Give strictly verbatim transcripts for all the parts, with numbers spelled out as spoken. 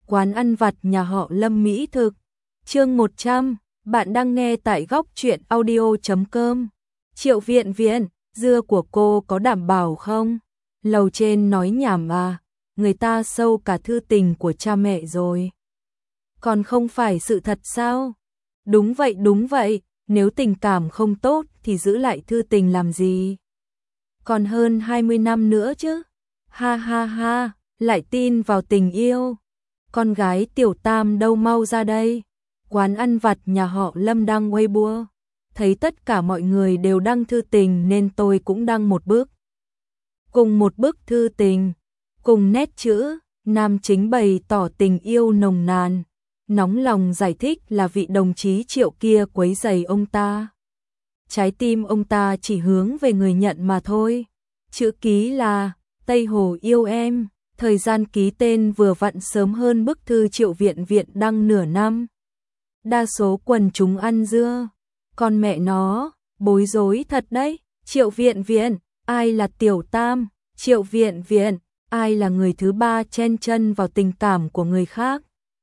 quán ăn vặt nhà họ Lâm mỹ thực. Chương một trăm, bạn đang nghe tại góc truyện audio chấm com. Triệu Viện Viện, dưa của cô có đảm bảo không? Lầu trên nói nhảm à, người ta sâu cả thư tình của cha mẹ rồi. Còn không phải sự thật sao? Đúng vậy đúng vậy, nếu tình cảm không tốt thì giữ lại thư tình làm gì? Còn hơn hai mươi năm nữa chứ. Ha ha ha, lại tin vào tình yêu. Con gái Tiểu Tam đâu, mau ra đây. Quán ăn vặt nhà họ Lâm đăng Weibo. Thấy tất cả mọi người đều đăng thư tình nên tôi cũng đăng một bước. Cùng một bức thư tình, cùng nét chữ, nam chính bày tỏ tình yêu nồng nàn, nóng lòng giải thích là vị đồng chí Triệu kia quấy rầy ông ta. Trái tim ông ta chỉ hướng về người nhận mà thôi. Chữ ký là Tây Hồ yêu em, thời gian ký tên vừa vặn sớm hơn bức thư Triệu Viện Viện đăng nửa năm. Đa số quần chúng ăn dưa, con mẹ nó, bối rối thật đấy. Triệu Viện Viện, ai là Tiểu Tam? Triệu Viện Viện, ai là người thứ ba chen chân vào tình cảm của người khác?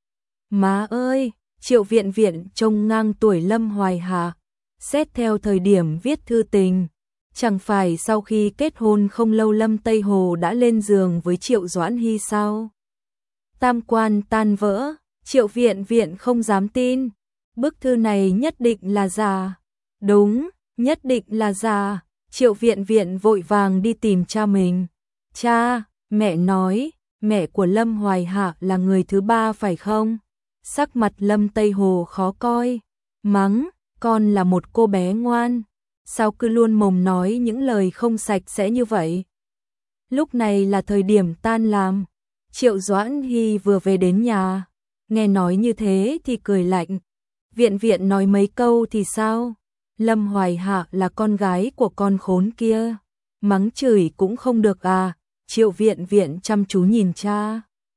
Má ơi, Triệu Viện Viện trông ngang tuổi Lâm Hoài Hà. Xét theo thời điểm viết thư tình, chẳng phải sau khi kết hôn không lâu Lâm Tây Hồ đã lên giường với Triệu Doãn Hy sao? Tam quan tan vỡ, Triệu Viện Viện không dám tin. Bức thư này nhất định là giả. Đúng, nhất định là giả. Triệu Viện Viện vội vàng đi tìm cha mình. Cha, mẹ nói, mẹ của Lâm Hoài Hạ là người thứ ba phải không? Sắc mặt Lâm Tây Hồ khó coi, mắng, con là một cô bé ngoan, sao cứ luôn mồm nói những lời không sạch sẽ như vậy? Lúc này là thời điểm tan làm, Triệu Doãn Hy vừa về đến nhà, nghe nói như thế thì cười lạnh. Viện Viện nói mấy câu thì sao? Lâm Hoài Hạ là con gái của con khốn kia, mắng chửi cũng không được à? Triệu Viện Viện chăm chú nhìn cha.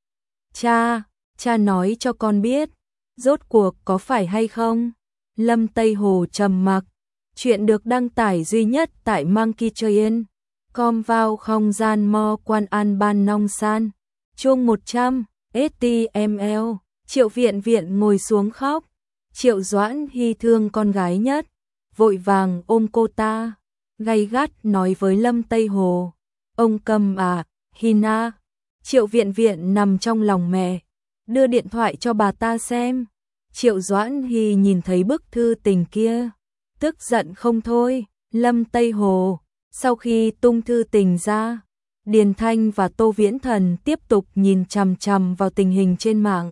Cha, cha nói cho con biết, rốt cuộc có phải hay không? Lâm Tây Hồ trầm mặc. Chuyện được đăng tải duy nhất tại Monkey Train. Com vào không gian mo quan an ban nong san. Chuông một trăm, ét tê em lờ. Triệu Viện Viện ngồi xuống khóc. Triệu Doãn Hy thương con gái nhất, vội vàng ôm cô ta, gay gắt nói với Lâm Tây Hồ. Ông cầm à, Hina. Triệu Viện Viện nằm trong lòng mẹ, đưa điện thoại cho bà ta xem. Triệu Doãn Hy nhìn thấy bức thư tình kia, tức giận không thôi. Lâm Tây Hồ, sau khi tung thư tình ra, Điền Thanh và Tô Viễn Thần tiếp tục nhìn chằm chằm vào tình hình trên mạng.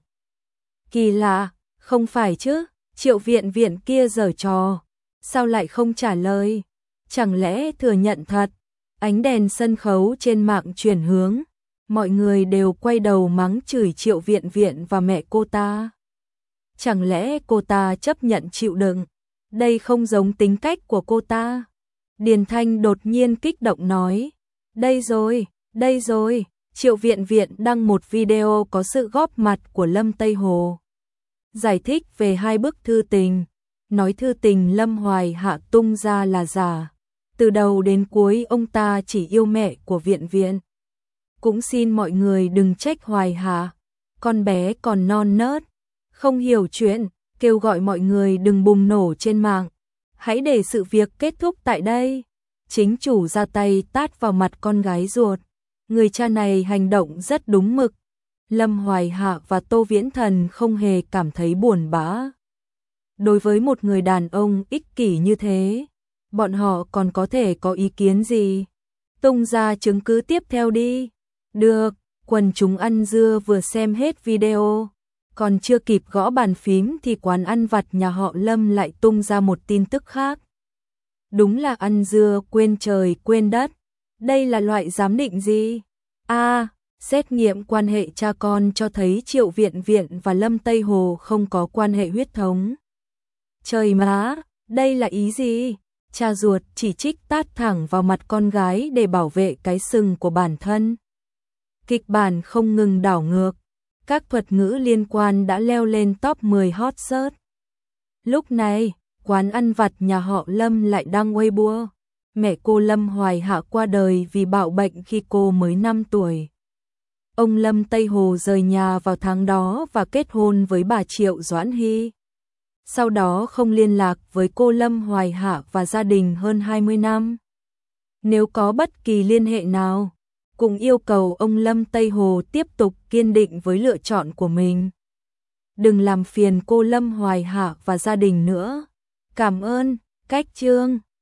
Kỳ lạ, không phải chứ, Triệu Viện Viện kia giở trò, sao lại không trả lời? Chẳng lẽ thừa nhận thật? Ánh đèn sân khấu trên mạng chuyển hướng, mọi người đều quay đầu mắng chửi Triệu Viện Viện và mẹ cô ta. Chẳng lẽ cô ta chấp nhận chịu đựng? Đây không giống tính cách của cô ta. Điền Thanh đột nhiên kích động nói, đây rồi, đây rồi. Triệu Viện Viện đăng một video có sự góp mặt của Lâm Tây Hồ, giải thích về hai bức thư tình, nói thư tình Lâm Hoài Hạ tung ra là giả. Từ đầu đến cuối ông ta chỉ yêu mẹ của Viện Viện. Cũng xin mọi người đừng trách Hoài Hạ, con bé còn non nớt, không hiểu chuyện, kêu gọi mọi người đừng bùng nổ trên mạng. Hãy để sự việc kết thúc tại đây. Chính chủ ra tay tát vào mặt con gái ruột. Người cha này hành động rất đúng mực. Lâm Hoài Hạ và Tô Viễn Thần không hề cảm thấy buồn bã. Đối với một người đàn ông ích kỷ như thế, bọn họ còn có thể có ý kiến gì? Tung ra chứng cứ tiếp theo đi. Được, quần chúng ăn dưa vừa xem hết video, còn chưa kịp gõ bàn phím thì quán ăn vặt nhà họ Lâm lại tung ra một tin tức khác. Đúng là ăn dưa quên trời quên đất. Đây là loại giám định gì? A, à, xét nghiệm quan hệ cha con cho thấy Triệu Viện Viện và Lâm Tây Hồ không có quan hệ huyết thống. Trời má, đây là ý gì? Cha ruột chỉ trích tát thẳng vào mặt con gái để bảo vệ cái sừng của bản thân. Kịch bản không ngừng đảo ngược, các thuật ngữ liên quan đã leo lên top mười hot search. Lúc này, quán ăn vặt nhà họ Lâm lại đăng Weibo. Mẹ cô Lâm Hoài Hạ qua đời vì bạo bệnh khi cô mới năm tuổi. ông Lâm Tây Hồ rời nhà vào tháng đó và kết hôn với bà Triệu Doãn Hy. Sau đó không liên lạc với cô Lâm Hoài Hạ và gia đình hơn hai mươi năm. Nếu có bất kỳ liên hệ nào, cũng yêu cầu ông Lâm Tây Hồ tiếp tục kiên định với lựa chọn của mình. Đừng làm phiền cô Lâm Hoài Hạ và gia đình nữa. Cảm ơn, Cách Chương.